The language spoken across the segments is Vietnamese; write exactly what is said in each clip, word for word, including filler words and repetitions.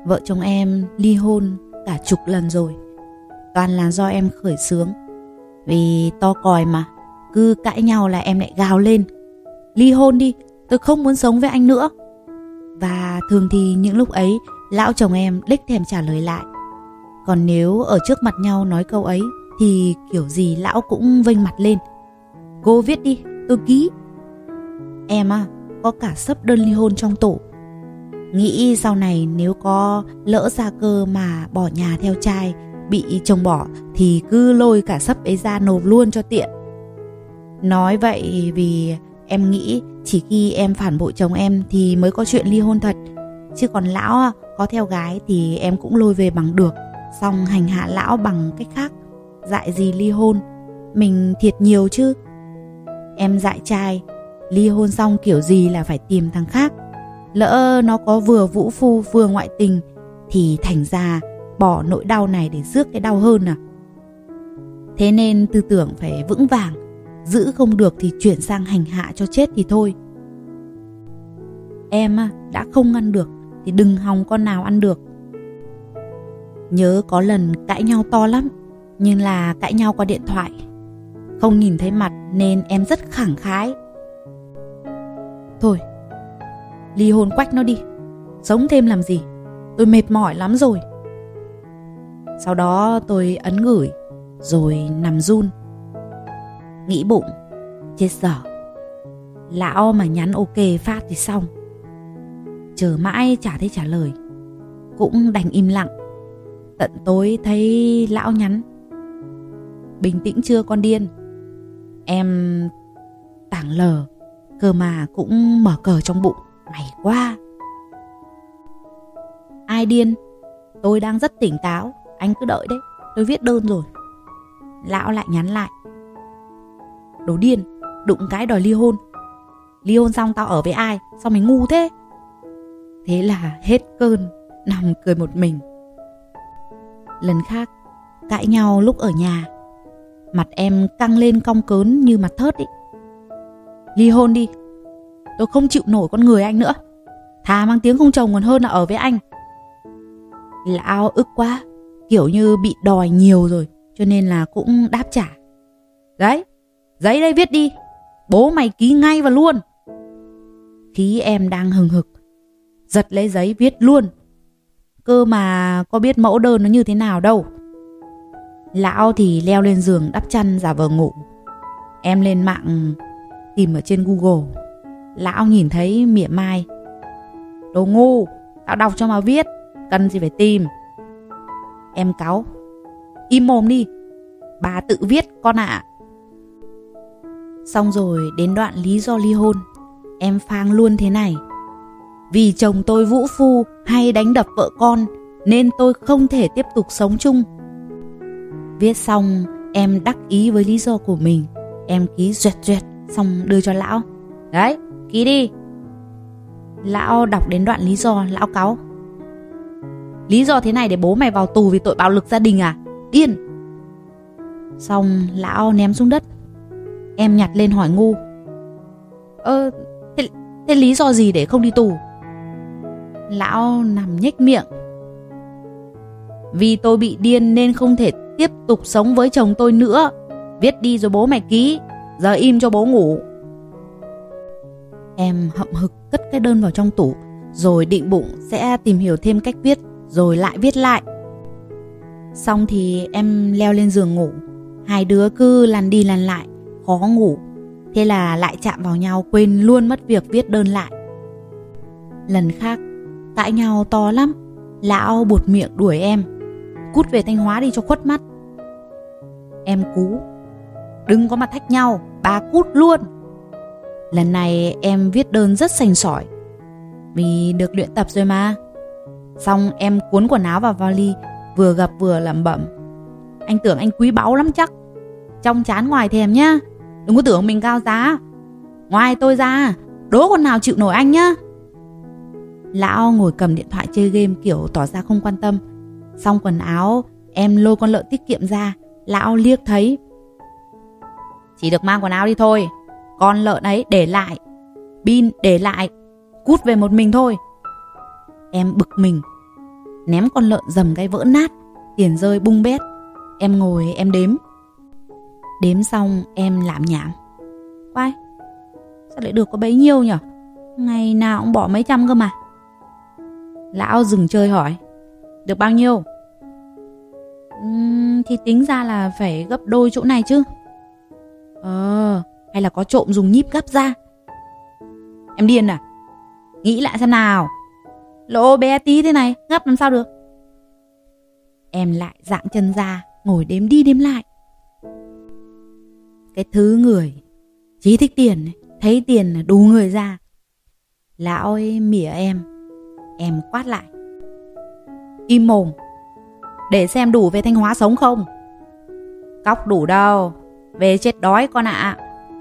Vợ chồng em ly hôn cả chục lần rồi. Toàn là do em khởi xướng. Vì to còi mà, cứ cãi nhau là em lại gào lên: ly hôn đi, tôi không muốn sống với anh nữa. Và thường thì những lúc ấy, lão chồng em đếch thèm trả lời lại. Còn nếu ở trước mặt nhau nói câu ấy thì kiểu gì lão cũng vênh mặt lên: cô viết đi, tôi ký. Em à, có cả xấp đơn ly hôn trong tủ. Nghĩ sau này nếu có lỡ ra cơ mà bỏ nhà theo trai, bị chồng bỏ, thì cứ lôi cả xấp ấy ra nộp luôn cho tiện. Nói vậy vì em nghĩ chỉ khi em phản bội chồng em thì mới có chuyện ly hôn thật. Chứ còn lão có theo gái thì em cũng lôi về bằng được, xong hành hạ lão bằng cách khác. Dại gì ly hôn, mình thiệt nhiều chứ. Em dại trai, ly hôn xong kiểu gì là phải tìm thằng khác. Lỡ nó có vừa vũ phu vừa ngoại tình thì thành ra bỏ nỗi đau này để rước cái đau hơn à. Thế nên tư tưởng phải vững vàng, giữ không được thì chuyển sang hành hạ cho chết thì thôi. Em đã không ăn được thì đừng hòng con nào ăn được. Nhớ có lần cãi nhau to lắm, nhưng là cãi nhau qua điện thoại, không nhìn thấy mặt nên em rất khẳng khái: thôi, ly hôn quách nó đi, sống thêm làm gì, tôi mệt mỏi lắm rồi. Sau đó tôi ấn gửi rồi nằm run, nghĩ bụng: chết dở, lão mà nhắn ok phát thì xong. Chờ mãi chả thấy trả lời, cũng đành im lặng. Tận tối thấy lão nhắn: bình tĩnh chưa con điên. Em tảng lờ, cơ mà cũng mở cờ trong bụng: mày quá. Ai điên? Tôi đang rất tỉnh táo, anh cứ đợi đấy, tôi viết đơn rồi. Lão lại nhắn lại: đồ điên, đụng cái đòi ly hôn. Ly hôn xong tao ở với ai? Sao mày ngu thế? Thế là hết cơn, nằm cười một mình. Lần khác cãi nhau lúc ở nhà, mặt em căng lên cong cớn như mặt thớt ý. Ly hôn đi, tôi không chịu nổi con người anh nữa. Thà mang tiếng không chồng còn hơn là ở với anh. Lão ức quá, kiểu như bị đòi nhiều rồi, cho nên là cũng đáp trả: đấy, giấy đây viết đi, bố mày ký ngay vào luôn. Khí em đang hừng hực, giật lấy giấy viết luôn. Cơ mà có biết mẫu đơn nó như thế nào đâu. Lão thì leo lên giường đắp chăn giả vờ ngủ. Em lên mạng tìm ở trên Google. Lão nhìn thấy mỉa mai: đồ ngu, tao đọc cho mà viết, cần gì phải tìm. Em cáu: im mồm đi, bà tự viết con ạ. À. Xong rồi đến đoạn lý do ly hôn, em phang luôn thế này: vì chồng tôi vũ phu hay đánh đập vợ con nên tôi không thể tiếp tục sống chung. Viết xong em đắc ý với lý do của mình. Em ký duyệt duyệt xong đưa cho lão: đấy, ký đi. Lão đọc đến đoạn lý do, lão cáu: lý do thế này để bố mày vào tù vì tội bạo lực gia đình à? Điên. Xong lão ném xuống đất. Em nhặt lên hỏi ngu: ơ thế, thế lý do gì để không đi tù? Lão nằm nhếch miệng: vì tôi bị điên nên không thể tiếp tục sống với chồng tôi nữa. Viết đi rồi bố mày ký, giờ im cho bố ngủ. Em hậm hực cất cái đơn vào trong tủ, rồi định bụng sẽ tìm hiểu thêm cách viết, rồi lại viết lại. Xong thì em leo lên giường ngủ. Hai đứa cứ lăn đi lăn lại, khó ngủ. Thế là lại chạm vào nhau, quên luôn mất việc viết đơn lại. Lần khác cãi nhau to lắm, lão buột miệng đuổi em: cút về Thanh Hóa đi cho khuất mắt. Em cú: đừng có mà thách nhau, bà cút luôn. Lần này em viết đơn rất sành sỏi, vì được luyện tập rồi mà. Xong em cuốn quần áo vào vali, vừa gặp vừa lẩm bẩm: anh tưởng anh quý báu lắm chắc, trong chán ngoài thèm nhá. Đừng có tưởng mình cao giá, ngoài tôi ra đố con nào chịu nổi anh nhá. Lão ngồi cầm điện thoại chơi game kiểu tỏ ra không quan tâm. Xong quần áo, em lôi con lợn tiết kiệm ra. Lão liếc thấy: chỉ được mang quần áo đi thôi, con lợn ấy để lại, pin để lại, cút về một mình thôi. Em bực mình: ném con lợn dầm cái vỡ nát, tiền rơi bung bét. Em ngồi em đếm. Đếm xong em lảm nhảm. Quái, sao lại được có bấy nhiêu nhở? Ngày nào cũng bỏ mấy trăm cơ mà. Lão dừng chơi hỏi, được bao nhiêu? Uhm, thì tính ra là phải gấp đôi chỗ này chứ. Ờ, hay là có trộm dùng nhíp gấp ra? Em điên à? Nghĩ lại xem nào. Lỗ bé tí thế này, gấp làm sao được? Em lại dạng chân ra, ngồi đếm đi đếm lại. Cái thứ người chí thích tiền, thấy tiền là đù người ra. Lão ấy mỉa em. Em quát lại, im mồm, để xem đủ về Thanh Hóa sống không. Cóc đủ đâu, về chết đói con ạ. À.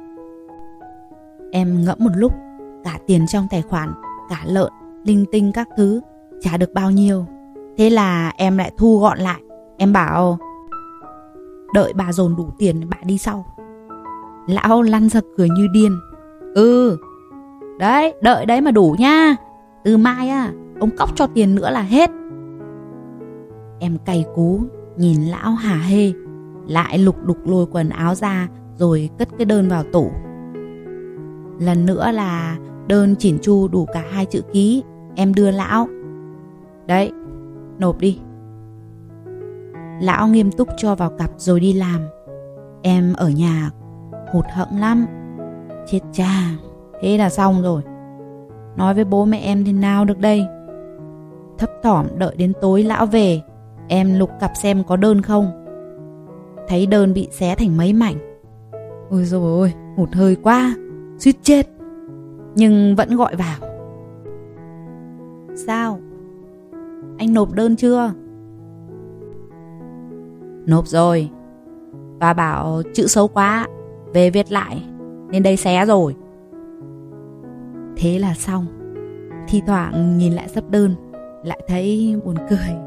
Em ngẫm một lúc, cả tiền trong tài khoản, cả lợn, linh tinh các thứ, chả được bao nhiêu. Thế là em lại thu gọn lại. Em bảo, đợi bà dồn đủ tiền bà đi sau. Lão lăn ra cười như điên. Ừ, đấy, đợi đấy mà đủ nha. Từ mai á, ông cóc cho tiền nữa là hết. Em cay cú, nhìn lão hả hê, lại lục đục lôi quần áo ra rồi cất cái đơn vào tủ. Lần nữa là đơn chỉn chu đủ cả hai chữ ký. Em đưa lão. Đấy, nộp đi. Lão nghiêm túc cho vào cặp rồi đi làm. Em ở nhà hụt hẫng lắm. Chết cha, thế là xong rồi. Nói với bố mẹ em thế nào được đây? Thấp thỏm đợi đến tối lão về. Em lục cặp xem có đơn không. Thấy đơn bị xé thành mấy mảnh. Ôi dồi ôi, hụt hơi quá, suýt chết. Nhưng vẫn gọi vào. Sao? Anh nộp đơn chưa? Nộp rồi. Và bảo chữ xấu quá, về viết lại, nên đây xé rồi. Thế là xong. Thi thoảng nhìn lại sấp đơn, lại thấy buồn cười.